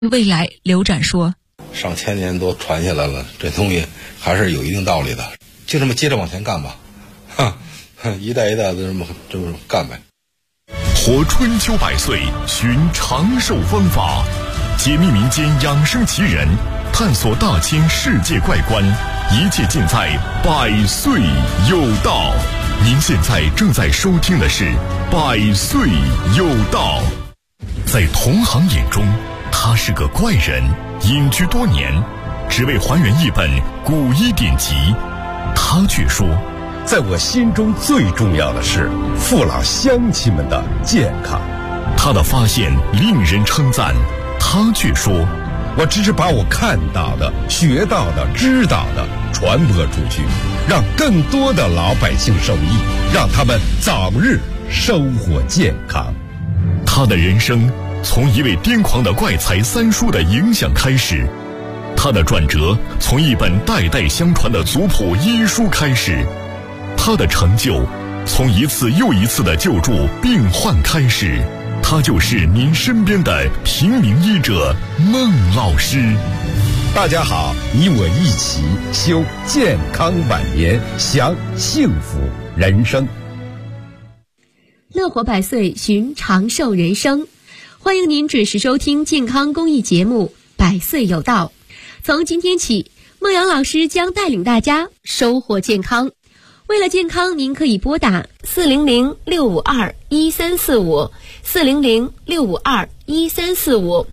未来，刘展说， 上千年都传下来了，这东西还是有一定道理的，就这么接着往前干吧，一代一代的这么干呗。 活春秋百岁，寻长寿方法，解密民间养生奇人，探索大千世界怪观，一切尽在百岁有道。您现在正在收听的是百岁有道。在同行眼中，他是个怪人，隐居多年，只为还原一本古医典籍。他却说， 在我心中最重要的是父老乡亲们的健康。 他的发现令人称赞，他却说， 我只是把我看到的、学到的、知道的传播出去，让更多的老百姓受益，让他们早日生活健康。 他的人生从一位癫狂的怪才三叔的影响开始，他的转折从一本代代相传的族谱医书开始，他的成就从一次又一次的救助病患开始。他就是您身边的平民医者孟老师。 大家好，你我一起修健康晚年，享幸福人生。 乐活百岁，寻长寿人生。欢迎您准时收听健康公益节目《百岁有道》。从今天起，孟阳老师将带领大家收获健康。为了健康，您可以拨打400-652-1345 400-652-1345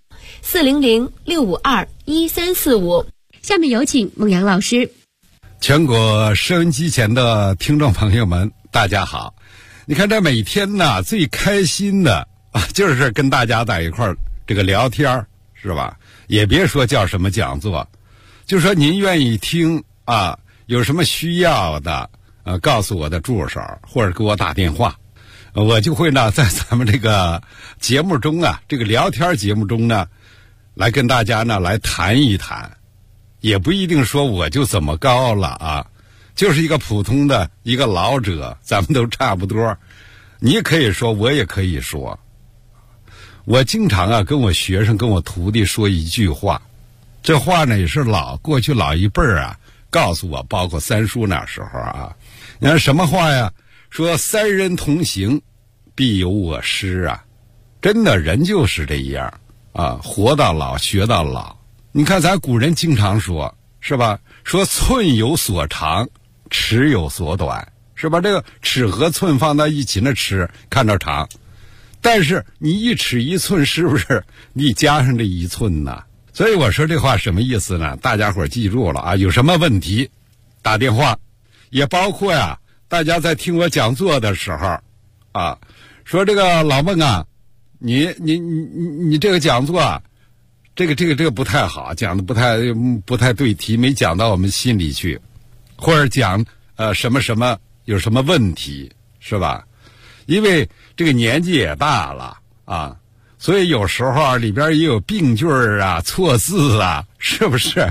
400-652-1345。下面有请孟阳老师。 全国收音机前的听众朋友们，大家好。你看这每天呢，最开心的就是跟大家在一块儿这个聊天，是吧？也别说叫什么讲座，就说您愿意听啊，有什么需要的告诉我的助手或者给我打电话，我就会呢在咱们这个节目中啊，这个聊天节目中呢，来跟大家呢来谈一谈，也不一定说我就怎么高了啊，就是一个普通的一个老者，咱们都差不多。你可以说，我也可以说。我经常啊跟我学生跟我徒弟说一句话，这话呢也是过去老一辈儿啊告诉我，包括三叔那时候啊，你看什么话呀？说三人同行，必有我师啊！真的，人就是这样啊，活到老学到老。你看咱古人经常说，是吧？说寸有所长，尺有所短，是吧？这个尺和寸放到一起，那尺看着长，但是你一尺一寸，是不是你加上这一寸呢？所以我说这话什么意思呢？大家伙记住了啊！有什么问题打电话，也包括呀，大家在听我讲座的时候啊，说这个老孟啊，你这个讲座啊，这个不太好，讲的不太对题，没讲到我们心里去，或者讲什么有什么问题，是吧？因为这个年纪也大了啊，所以有时候啊里边也有病句啊、错字啊，是不是？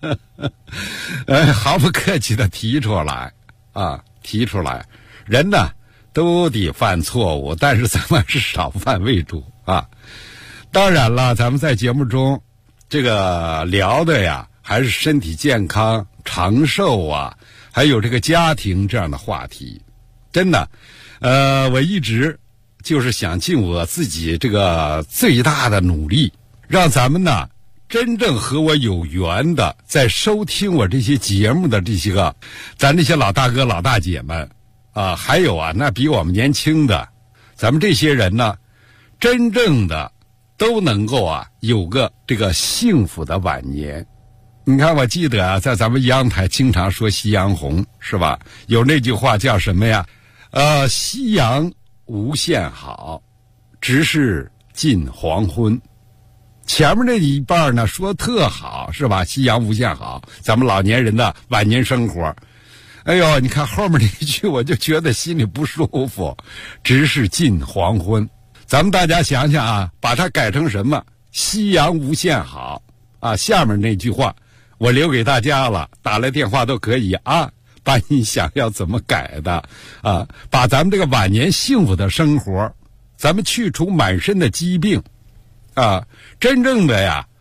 毫不客气的提出来啊，提出来。人呢都得犯错误，但是咱们是少犯为主啊。当然了，咱们在节目中这个聊的呀，还是身体健康、长寿啊，还有这个家庭这样的话题。真的，我一直就是想尽我自己这个最大的努力，让咱们呢真正和我有缘的，在收听我这些节目的这些个咱这些老大哥老大姐们啊，还有啊那比我们年轻的，咱们这些人呢，真正的都能够啊有个这个幸福的晚年。你看，我记得啊，在咱们央台经常说夕阳红，是吧？有那句话叫什么呀？夕阳无限好，直是近黄昏。前面那一半呢说特好，是吧？夕阳无限好，咱们老年人的晚年生活。哎呦，你看后面那一句，我就觉得心里不舒服，直是近黄昏。咱们大家想想啊，把它改成什么？夕阳无限好啊！下面那句话我留给大家了，打来电话都可以啊，把你想要怎么改的啊，把咱们这个晚年幸福的生活，咱们去除满身的疾病啊，真正的呀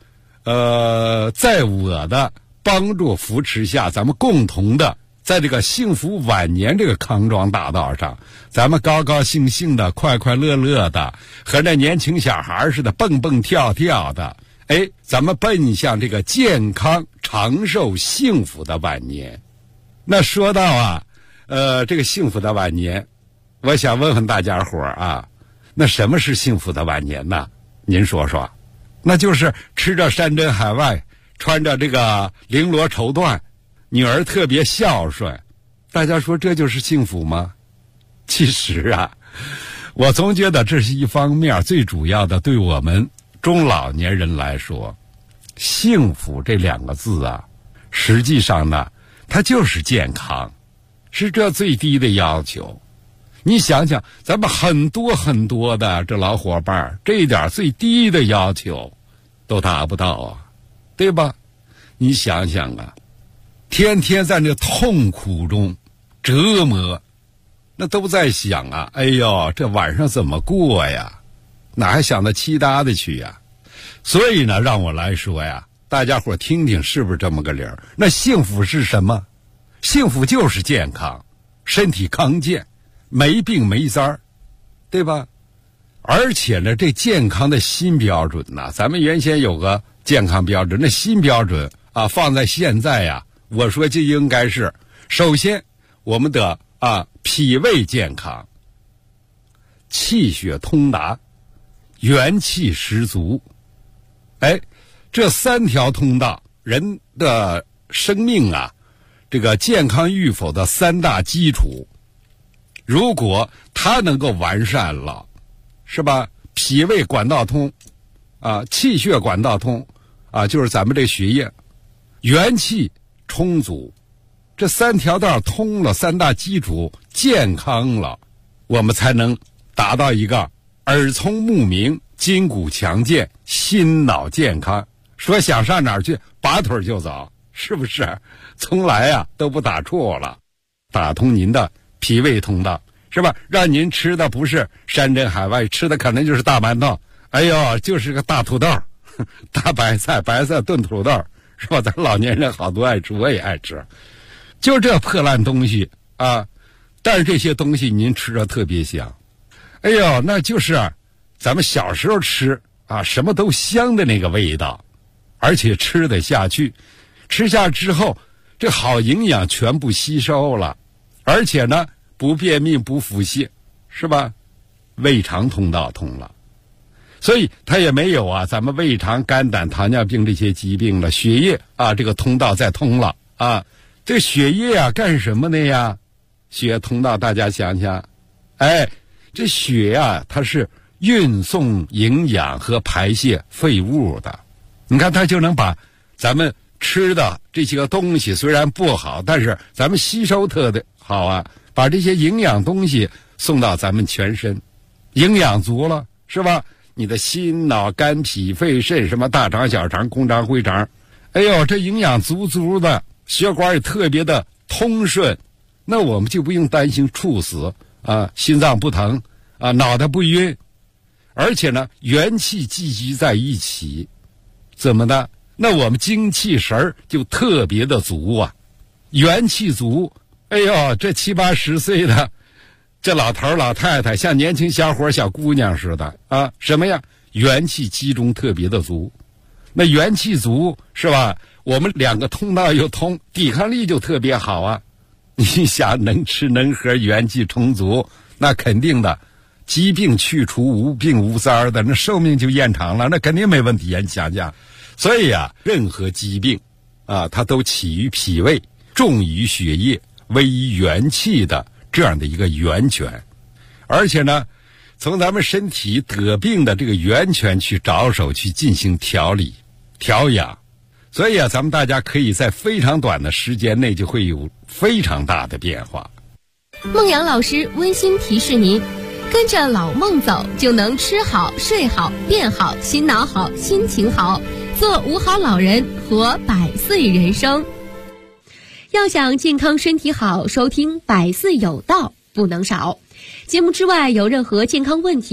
在我的帮助扶持下，咱们共同的在这个幸福晚年这个康庄大道上，咱们高高兴兴的、快快乐乐的，和那年轻小孩似的蹦蹦跳跳的，咱们奔向这个健康、长寿、幸福的晚年。那说到啊，这个幸福的晚年，我想问问大家伙啊，那什么是幸福的晚年呢？您说说。那就是吃着山珍海味，穿着这个绫罗绸缎，女儿特别孝顺，大家说这就是幸福吗？其实啊，我总觉得这是一方面，最主要的对我们中老年人来说，幸福这2个字啊，实际上呢，它就是健康，是这最低的要求。你想想，咱们很多很多的这老伙伴，这一点最低的要求都达不到啊，对吧？你想想啊，天天在那痛苦中折磨，那都在想啊，哎呦，这晚上怎么过呀？哪还想到其他的去呀？所以呢，让我来说呀，大家伙听听是不是这么个理儿？那幸福是什么？幸福就是健康，身体康健，没病没灾儿，对吧？而且呢，这健康的新标准呢，咱们原先有个健康标准，那新标准啊，放在现在呀，我说就应该是，首先我们的脾胃健康，气血通达，元气十足。这3条通道，人的生命啊，这个健康与否的3大基础，如果它能够完善了，是吧？脾胃管道通，气血管道通，就是咱们这血液，元气充足，这3条道通了，3大基础健康了，我们才能达到一个耳聪目明、筋骨强健、心脑健康。说想上哪儿去，拔腿就走，是不是？从来都不打错了，打通您的脾胃通道，是吧？让您吃的不是山珍海味，吃的可能就是大馒头，就是个大土豆，大白菜炖土豆，是吧？咱老年人好多爱吃，我也爱吃，就这破烂东西啊！但是这些东西您吃着特别香，那就是咱们小时候吃什么都香的那个味道，而且吃得下去，吃下之后，这好营养全部吸收了，而且呢，不便秘不腹泻，是吧？胃肠通道通了，所以它也没有咱们胃肠、肝胆、糖尿病这些疾病了。血液这个通道再通了这血液干什么的呀？血液通道大家想想，这血它是运送营养和排泄废物的。你看它就能把咱们吃的这些个东西虽然不好，但是咱们吸收特的好把这些营养东西送到咱们全身，营养足了，是吧？你的心脑肝脾肺肾什么大肠小肠空肠灰肠，这营养足足的，血管也特别的通顺，那我们就不用担心猝死心脏不疼脑袋不晕，而且呢元气聚集在一起，怎么的？那我们精气神就特别的足元气足，这70、80岁的这老头老太太像年轻小伙小姑娘似的什么呀？元气集中特别的足。那元气足是吧？我们2个通道又通，抵抗力就特别好你想能吃能喝，元气充足，那肯定的，疾病去除，无病无灾的，那寿命就延长了，那肯定没问题你想想。所以任何疾病它都起于脾胃，重于血液，危于元气的这样的一个源泉。而且呢，从咱们身体得病的这个源泉去着手去进行调理调养，所以咱们大家可以在非常短的时间内就会有非常大的变化。 孟阳老师温馨提示您，跟着老孟走，就能吃好睡好变好，心脑好心情好，做5好老人，活100岁人生。要想健康身体好，收听百岁有道不能少。节目之外有任何健康问题，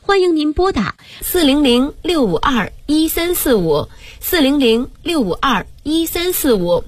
欢迎您拨打400-652-1345 400-652-1345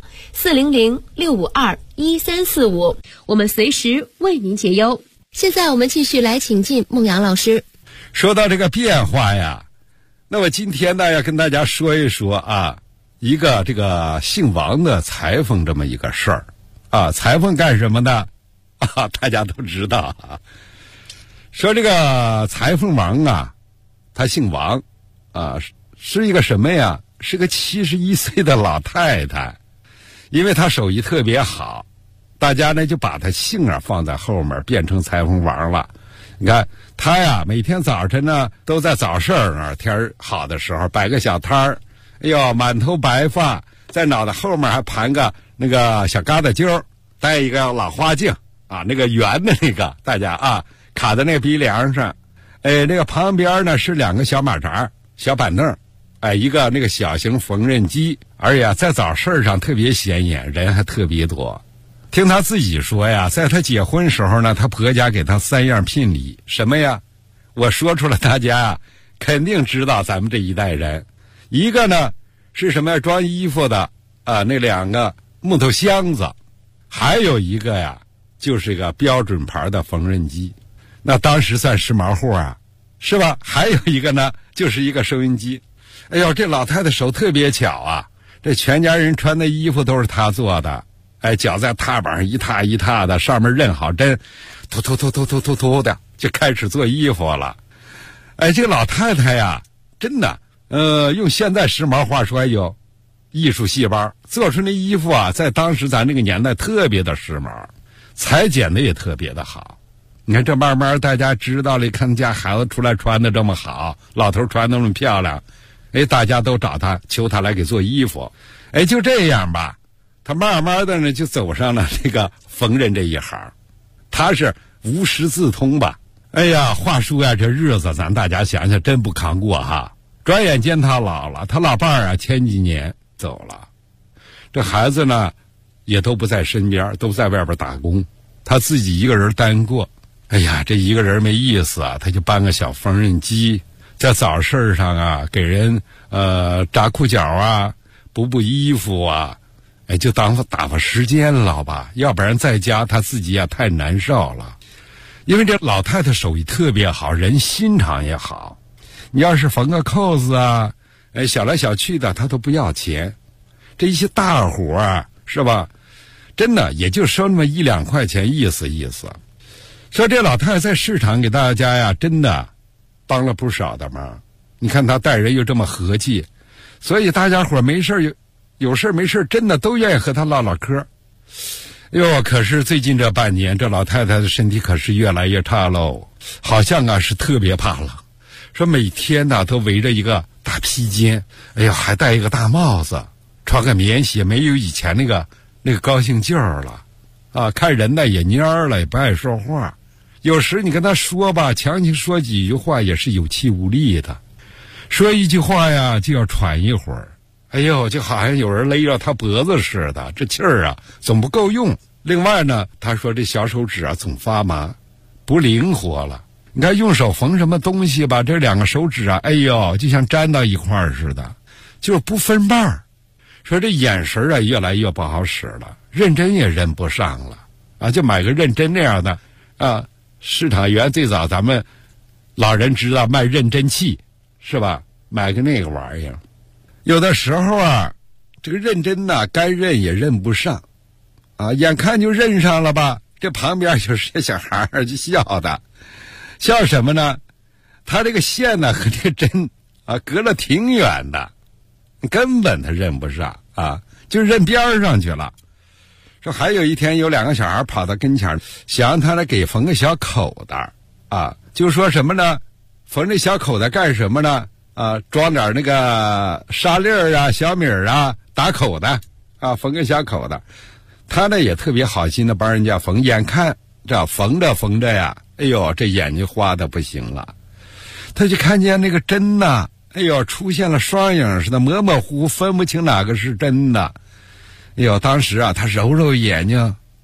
400-652-1345，我们随时为您解忧。现在我们继续来请进孟阳老师。 说到这个变化呀，那么今天呢要跟大家说一说啊，一个这个姓王的裁缝这么一个事儿啊。裁缝干什么呢？啊，大家都知道啊。说这个裁缝王啊，他姓王啊，是一个什么呀？是个71岁的老太太。因为他手艺特别好，大家呢就把他姓啊放在后面，变成裁缝王了。你看他呀，每天早晨呢都在早市那天儿好的时候摆个小摊儿，哎呦，满头白发，在脑袋后面还盘个那个小疙瘩揪，戴一个老花镜啊，那个圆的那个，大家啊卡在那个鼻梁上。那个旁边呢是2个小马扎、小板凳。一个那个小型缝纫机，而且在早市上特别显眼，人还特别多。听他自己说呀，在他结婚时候呢，他婆家给他3样聘礼，什么呀？我说出来，大家肯定知道咱们这一代人。一个呢是什么呀？装衣服的那2个木头箱子，还有一个呀就是一个标准牌的缝纫机，那当时算时髦货啊，是吧？还有一个呢就是一个收音机。哎呦，这老太太手特别巧啊！这全家人穿的衣服都是她做的。脚在踏板上一踏一踏的，上面认好针，突的就开始做衣服了。这个老太太呀，真的，用现在时髦话说，有艺术细胞，做出那衣服啊，在当时咱这个年代特别的时髦，裁剪的也特别的好。你看这慢慢大家知道了，看家孩子出来穿的这么好，老头穿的那么漂亮。大家都找他，求他来给做衣服。就这样吧，他慢慢的呢就走上了这个缝纫这一行。他是无师自通吧。话说呀，这日子咱大家想想真不扛过哈。转眼间他老了，他老伴儿啊前几年走了，这孩子呢也都不在身边，都在外边打工，他自己一个人单过。这一个人没意思啊，他就搬个小缝纫机，在早市上啊给人扎裤脚啊，补衣服啊，就当打发时间了吧，要不然在家他自己啊太难受了。因为这老太太手艺特别好，人心肠也好，你要是缝个扣子啊，小来小去的他都不要钱。这一些大活啊，是吧？真的也就收那么1-2块钱，意思意思。说这老太太在市场给大家呀，真的帮了不少的忙。你看他待人又这么和气，所以大家伙没事有事没事真的都愿意和他唠唠嗑。可是最近这半年，这老太太的身体可是越来越差喽，好像啊是特别怕冷。说每天呢都围着一个大披肩，还戴一个大帽子，穿个棉鞋，没有以前那个高兴劲儿了啊。看人呢也蔫了，也不爱说话。有时你跟他说吧，强行说几句话也是有气无力的，说一句话呀就要喘一会儿，就好像有人勒着他脖子似的，这气儿啊总不够用。另外呢，他说这小手指啊总发麻，不灵活了。你看用手缝什么东西吧，这2个手指啊，就像粘到一块儿似的，就是不分瓣儿。说这眼神啊越来越不好使了，认真也认不上了啊，就买个认真那样的啊。市场员最早咱们老人知道卖认真器是吧？买个那个玩意儿，有的时候啊，这个认真呢，该认也认不上啊，眼看就认上了吧，这旁边就是这小孩儿就笑的，笑什么呢？他这个线呢和这个针啊隔了挺远的，根本他认不上啊，就认边上去了。说还有一天有2个小孩跑到跟前，想让他来给缝个小口袋啊，就说什么呢？缝这小口袋干什么呢？啊，装点那个沙粒儿啊、小米儿啊，打口袋啊，缝个小口袋。他呢也特别好心的帮人家缝，眼看这缝着缝着呀，这眼睛花的不行了，他就看见那个针呐，出现了双影似的，模模糊糊分不清哪个是真的。当时啊他揉揉眼睛，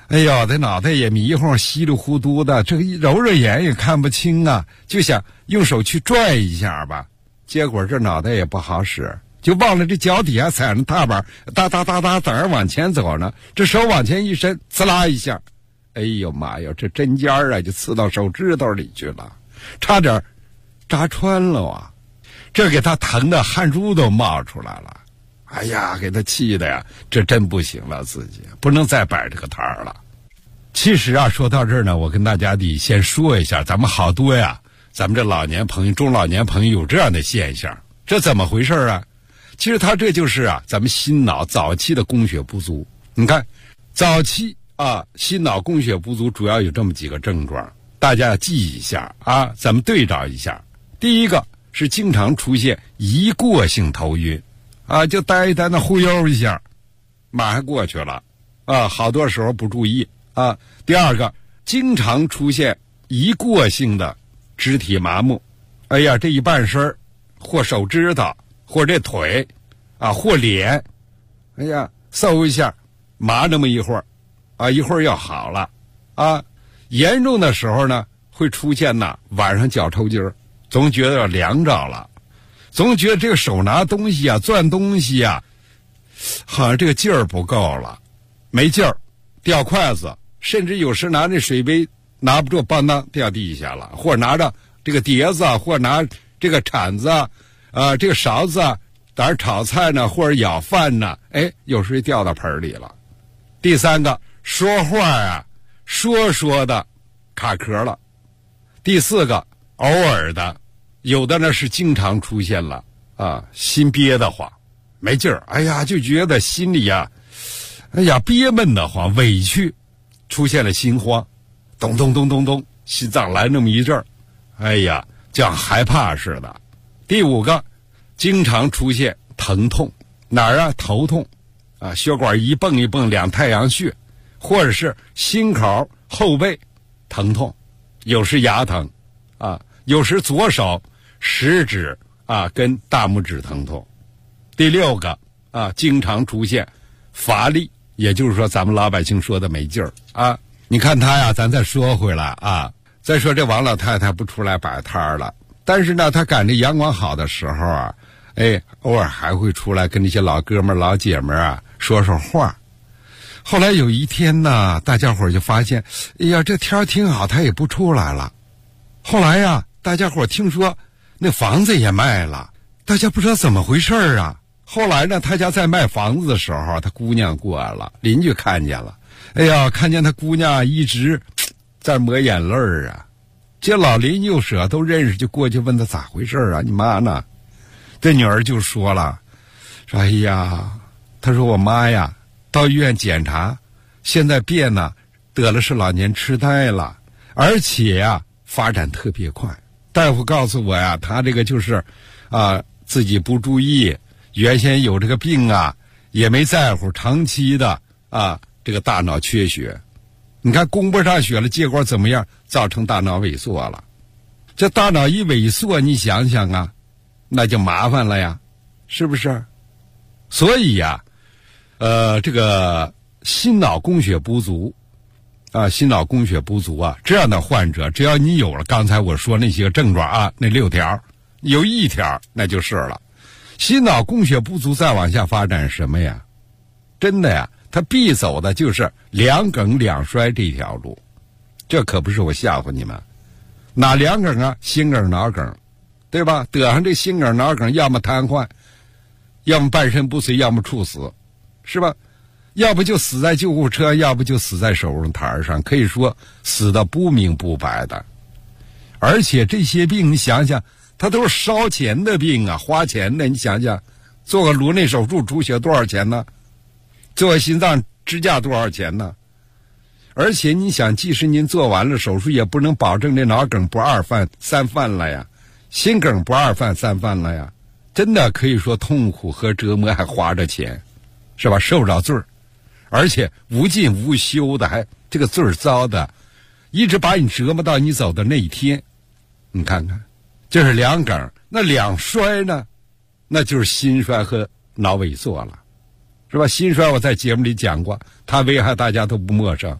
哎呦，这脑袋也迷糊，稀里糊涂的，这个揉揉眼也看不清啊，就想用手去拽一下吧，结果这脑袋也不好使，就忘了这脚底下踩着踏板，哒哒哒哒，等着往前走呢，这手往前一伸，呲啦一下，哎呦妈呀，这针尖啊就刺到手指头里去了，差点扎穿了啊！这给他疼的汗珠都冒出来了，哎呀，给他气的呀，这真不行了，自己不能再摆这个摊儿了。其实啊，说到这儿呢，我跟大家得先说一下，咱们好多呀，咱们这老年朋友、中老年朋友有这样的现象，这怎么回事啊？其实他这就是啊，咱们心脑早期的供血不足。你看，早期啊，心脑供血不足主要有这么几个症状，大家要记一下啊，咱们对照一下。第一个是经常出现一过性头晕，啊，就呆一呆那忽悠一下，马上过去了，啊，好多时候不注意啊。第二个，经常出现一过性的肢体麻木，哎呀，这一半身或手指头，或这腿，啊，或脸，哎呀，嗖一下，麻那么一会儿，啊，一会儿要好了，啊，严重的时候呢，会出现晚上脚抽筋儿，总觉得要凉着了，总觉得这个手拿东西啊，攥东西啊，好像这个劲儿不够了，没劲儿，掉筷子，甚至有时拿那水杯拿不住，邦当掉地下了，或者拿着这个碟子啊，或者拿这个铲子啊，这个勺子啊，当然炒菜呢，或者舀饭呢，哎，有时候掉到盆里了。第三个，说话啊，说的卡壳了。第四个，偶尔的，有的呢是经常出现了啊，心憋得慌，没劲儿，哎呀，就觉得心里呀，哎呀，憋闷得慌，委屈，出现了心慌，咚咚咚咚咚，心脏来那么一阵儿，哎呀，就像害怕似的。第五个，经常出现疼痛，哪儿啊？头痛啊，血管一蹦一蹦，两太阳穴，或者是心口后背疼痛，有时牙疼啊，有时左手食指啊跟大拇指疼痛。第六个啊，经常出现乏力，也就是说咱们老百姓说的没劲儿啊。你看他呀，咱再说回来啊，再说这王老太太不出来摆摊儿了，但是呢，她赶着阳光好的时候啊，哎，偶尔还会出来跟那些老哥们儿、老姐们儿啊说说话。后来有一天呢，大家伙儿就发现，哎呀，这天儿挺好，她也不出来了。后来呀，大家伙儿听说那房子也卖了，大家不知道怎么回事啊。后来呢，他家在卖房子的时候，他姑娘过来了，邻居看见了，哎呀，看见他姑娘一直在抹眼泪儿啊。这老邻居舍都认识，就过去问他咋回事啊？你妈呢？这女儿就说了，说哎呀，他说我妈呀，到医院检查，现在变呢，得了是老年痴呆了，而且呀，发展特别快。大夫告诉我呀，他这个就是啊，自己不注意，原先有这个病啊，也没在乎，长期的啊，这个大脑缺血。你看供不上血了，结果怎么样？造成大脑萎缩了。这大脑一萎缩，你想想啊，那就麻烦了呀，是不是？所以呀，这个心脑供血不足啊，心脑供血不足啊，这样的患者，只要你有了刚才我说那些个症状啊，那6条，有一条那就是了。心脑供血不足再往下发展什么呀？真的呀，他必走的就是两梗两衰这条路。这可不是我吓唬你们。哪两梗啊？心梗脑梗，对吧？得上这心梗脑梗，要么瘫痪，要么半身不遂，要么猝死，是吧？要不就死在救护车，要不就死在手术台上，可以说死的不明不白的。而且这些病你想想，它都是烧钱的病啊，花钱的。你想想，做个颅内手术出血多少钱呢？做个心脏支架多少钱呢？而且你想，即使您做完了手术，也不能保证这脑梗不2犯3犯了呀，心梗不2犯3犯了呀。真的可以说痛苦和折磨，还花着钱，是吧？受着罪儿，而且无尽无休的，还这个罪儿遭的，一直把你折磨到你走的那一天。你看看，这是两梗，那两衰呢？那就是心衰和脑萎缩了，是吧？心衰我在节目里讲过，它危害大家都不陌生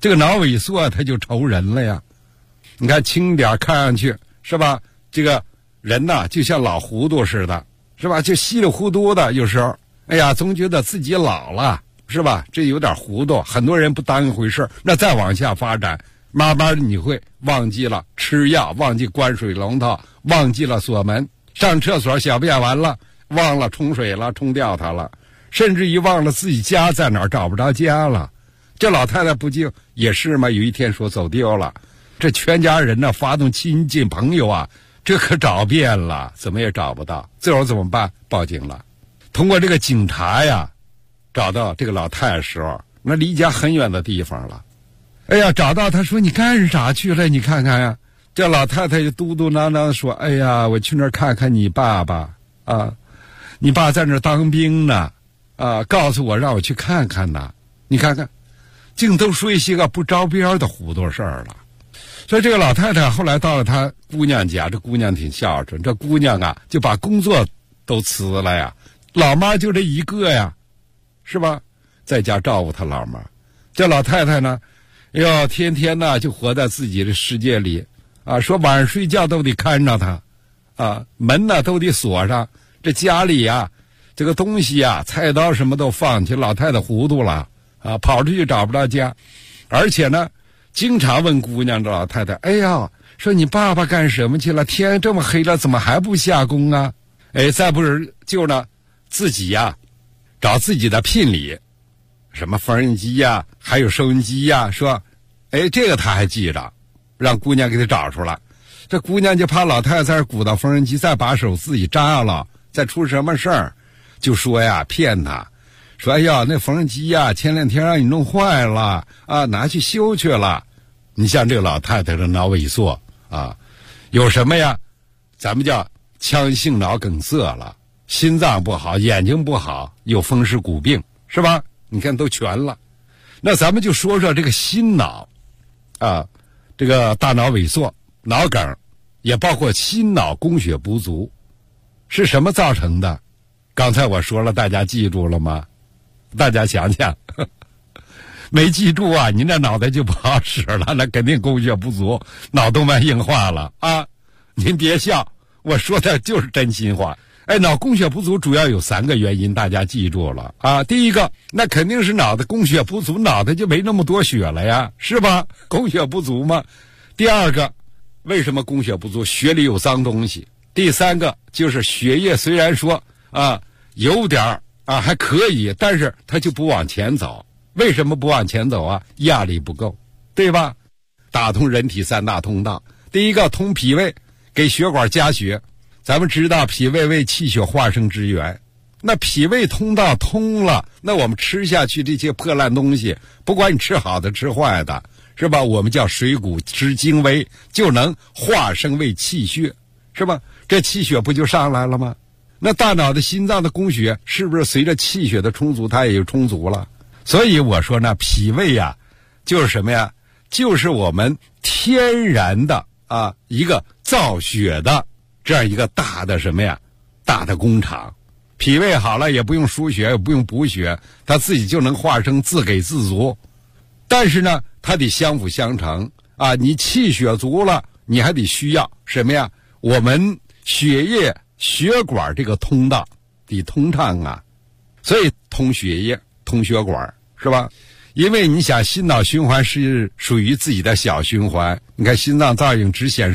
这个脑萎缩他就愁人了呀。你看轻点看上去是吧，这个人呐就像老糊涂似的，是吧，就稀里糊涂的，有时候哎呀总觉得自己老了，是吧，这有点糊涂，很多人不当一回事。那再往下发展，慢慢你会忘记了吃药，忘记关水龙头，忘记了锁门，上厕所小便完了忘了冲水了，冲掉它了，甚至于忘了自己家在哪儿，找不着家了。这老太太不就也是吗？有一天说走丢了，这全家人呢发动亲戚朋友啊，这可找遍了，怎么也找不到。最后怎么办？报警了。通过这个警察呀找到这个老太太的时候，那离家很远的地方了。哎呀，找到他说你干啥去了？你看看呀。这老太太就嘟嘟囔囔说，哎呀，我去那儿看看你爸爸啊，你爸在那儿当兵呢啊，告诉我让我去看看呢。你看看竟都说一些个不着边的糊涂事儿了。所以这个老太太后来到了她姑娘家，这姑娘挺孝顺，这姑娘啊就把工作都辞了呀，老妈就这一个呀，是吧，在家照顾她老妈。这老太太呢哟，天天呢就活在自己的世界里啊，说晚上睡觉都得看着她啊，门呢都得锁上，这家里呀这个东西呀菜刀什么都放弃，老太太糊涂了啊，跑出去找不着家。而且呢经常问姑娘这老太太，哎呀，说你爸爸干什么去了？天这么黑了怎么还不下工啊？哎，再不是就呢自己呀找自己的聘礼，什么缝纫机呀还有收音机呀，说哎这个他还记着，让姑娘给他找出来。这姑娘就怕老太太在这鼓捣缝纫机再把手自己扎了，再出什么事儿，就说呀骗他，说哎呀那缝纫机呀前两天让你弄坏了啊，拿去修去了。你像这个老太太的脑萎缩啊，有什么呀，咱们叫腔性脑梗塞了，心脏不好，眼睛不好，有风湿骨病，是吧？你看都全了。那咱们就说说这个心脑啊，这个大脑萎缩、脑梗，也包括心脑供血不足，是什么造成的？刚才我说了，大家记住了吗？大家想想，没记住啊，您这脑袋就不好使了，那肯定供血不足，脑动脉硬化了啊！您别笑，我说的就是真心话。哎，脑供血不足主要有3个原因，大家记住了啊。第一个，那肯定是脑袋供血不足，脑袋就没那么多血了呀，是吧？供血不足嘛。第二个，为什么供血不足？血里有脏东西。第三个就是血液虽然说啊有点啊还可以，但是它就不往前走。为什么不往前走啊？压力不够，对吧？打通人体3大通道，第一个通脾胃，给血管加血。咱们知道脾胃为气血化生之源，那脾胃通道通了，那我们吃下去这些破烂东西，不管你吃好的吃坏的，是吧？我们叫水谷之精微，就能化生为气血，是吧？这气血不就上来了吗？那大脑的心脏的供血是不是随着气血的充足它也就充足了？所以我说呢，脾胃呀就是什么呀，就是我们天然的啊一个造血的这样一个大的什么呀，大的工厂。脾胃好了也不用输血也不用补血，它自己就能化生，自给自足。但是呢它得相辅相成啊，你气血足了，你还得需要什么呀，我们血液血管这个通道得通畅啊。所以通血液通血管，是吧？因为你想心脑循环是属于自己的小循环，你看心脏造影只显示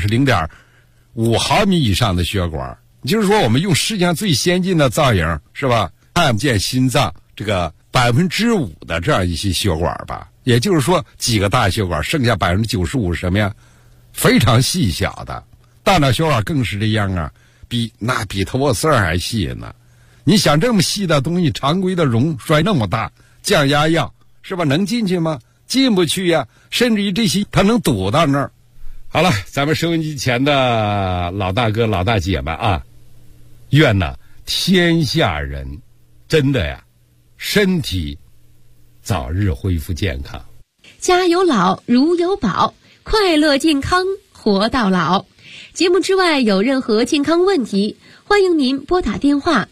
0.5毫米以上的血管，就是说我们用世界上最先进的造影，是吧，看不见心脏这个5%的这样一些血管吧，也就是说几个大血管，剩下95%什么呀，非常细小的。大脑血管更是这样啊，比头发丝还细呢。你想这么细的东西，常规的溶摔那么大，降压药是吧，能进去吗？进不去呀，甚至于这些它能堵到那儿。好了，咱们收音机前的老大哥老大姐们啊，愿呢天下人真的呀身体早日恢复健康。 家有老如有宝，快乐健康活到老。节目之外有任何健康问题，欢迎您拨打电话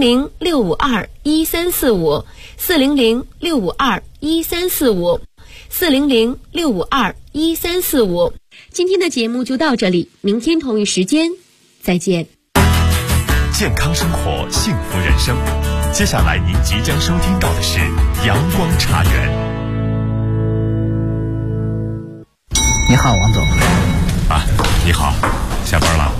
400-652-1345 400-652-1345 400-652-1345。今天的节目就到这里，明天同一时间再见。 健康生活，幸福人生。接下来您即将收听到的是阳光茶园。 你好，王总。 啊，你好，下班了。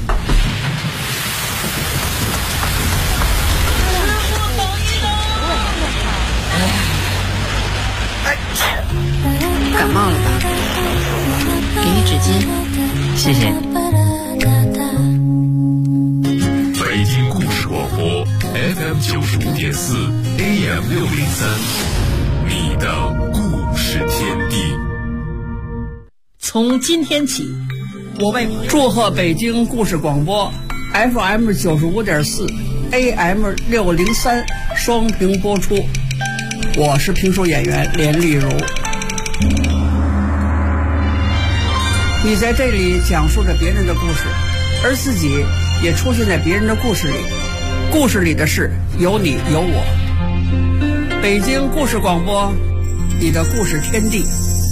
感冒了吧？给你纸巾，谢谢。 北京故事广播 FM 95.4 AM 603，你的故事天地。 从今天起，我为祝贺北京故事广播 FM 95.4 AM 603双屏播出。我是评书演员连丽如。你在这里讲述着别人的故事，而自己也出现在别人的故事里。故事里的事有你有我。北京故事广播，你的故事天地。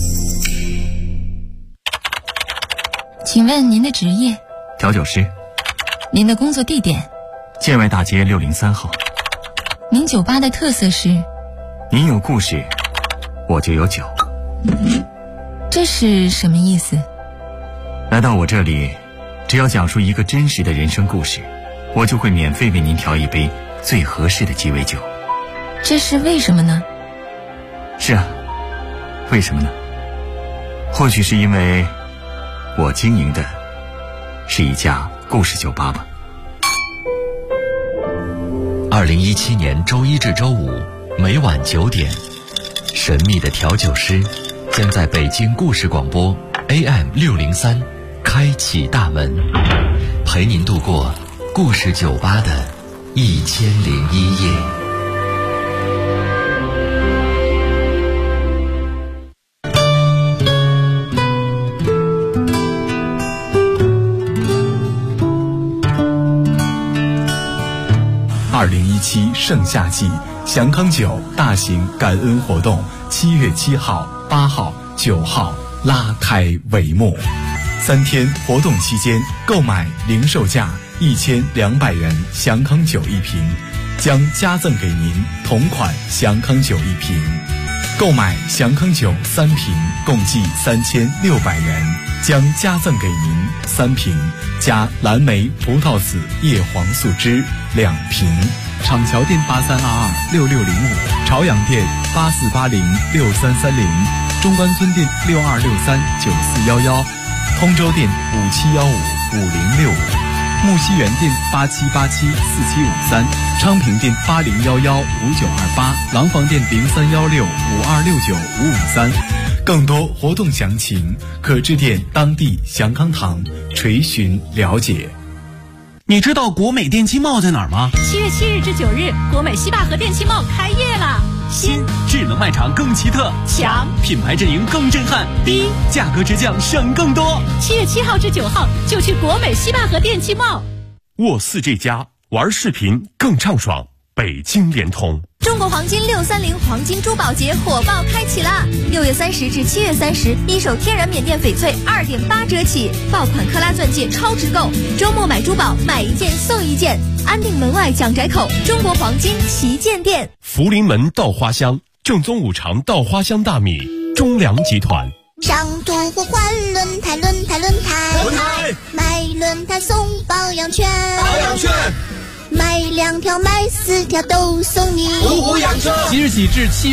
请问您的职业？ 调酒师。 您的工作地点？ 建外大街603号。 您酒吧的特色是？ 您有故事，我就有酒。 这是什么意思？ 来到我这里，只要讲述一个真实的人生故事，我就会免费为您调一杯最合适的鸡尾酒。 这是为什么呢？ 是啊，为什么呢？或许是因为我经营的是一家故事酒吧吧。 2017年周一至周五每晚9点，神秘的调酒师将在北京故事广播 AM 603开启大门，陪您度过故事酒吧的1001夜。 2017盛夏季祥康酒大型感恩活动7月7号、8号、9号拉开帷幕。3天活动期间，购买零售价1200元祥康酒1瓶，将加赠给您同款祥康酒1瓶。购买祥康酒3瓶，共计3600元，将加赠给您3瓶加蓝莓葡萄籽叶黄素汁2瓶。厂桥店83226605，朝阳店84806330，中关村店62639411，通州店57155065，木樨园店87874753，昌平店80115928，廊坊店031652695553。更多活动详情可致电当地祥康堂垂询了解。 你知道国美电器贸在哪儿吗 ？7月7日至9日，国美西坝河电器贸开业了。 新智能卖场更奇特， 强品牌阵营更震撼， 低价格直降，省更多。 7月7号至9号就去国美西坝河电器贸。 沃4这家玩视频更畅爽，北京联通。 中国黄金630黄金珠宝节火爆开启啦！6月30至7月30，一手天然缅甸翡翠2.8折起，爆款克拉钻戒超值购，周末买珠宝买1件送1件，安定门外蒋宅口中国黄金旗舰店。 福临门稻花香，正宗5常稻花香大米，中粮集团。 上图换轮胎，买轮胎送保养券，买2条买4条都送你， 即日起至7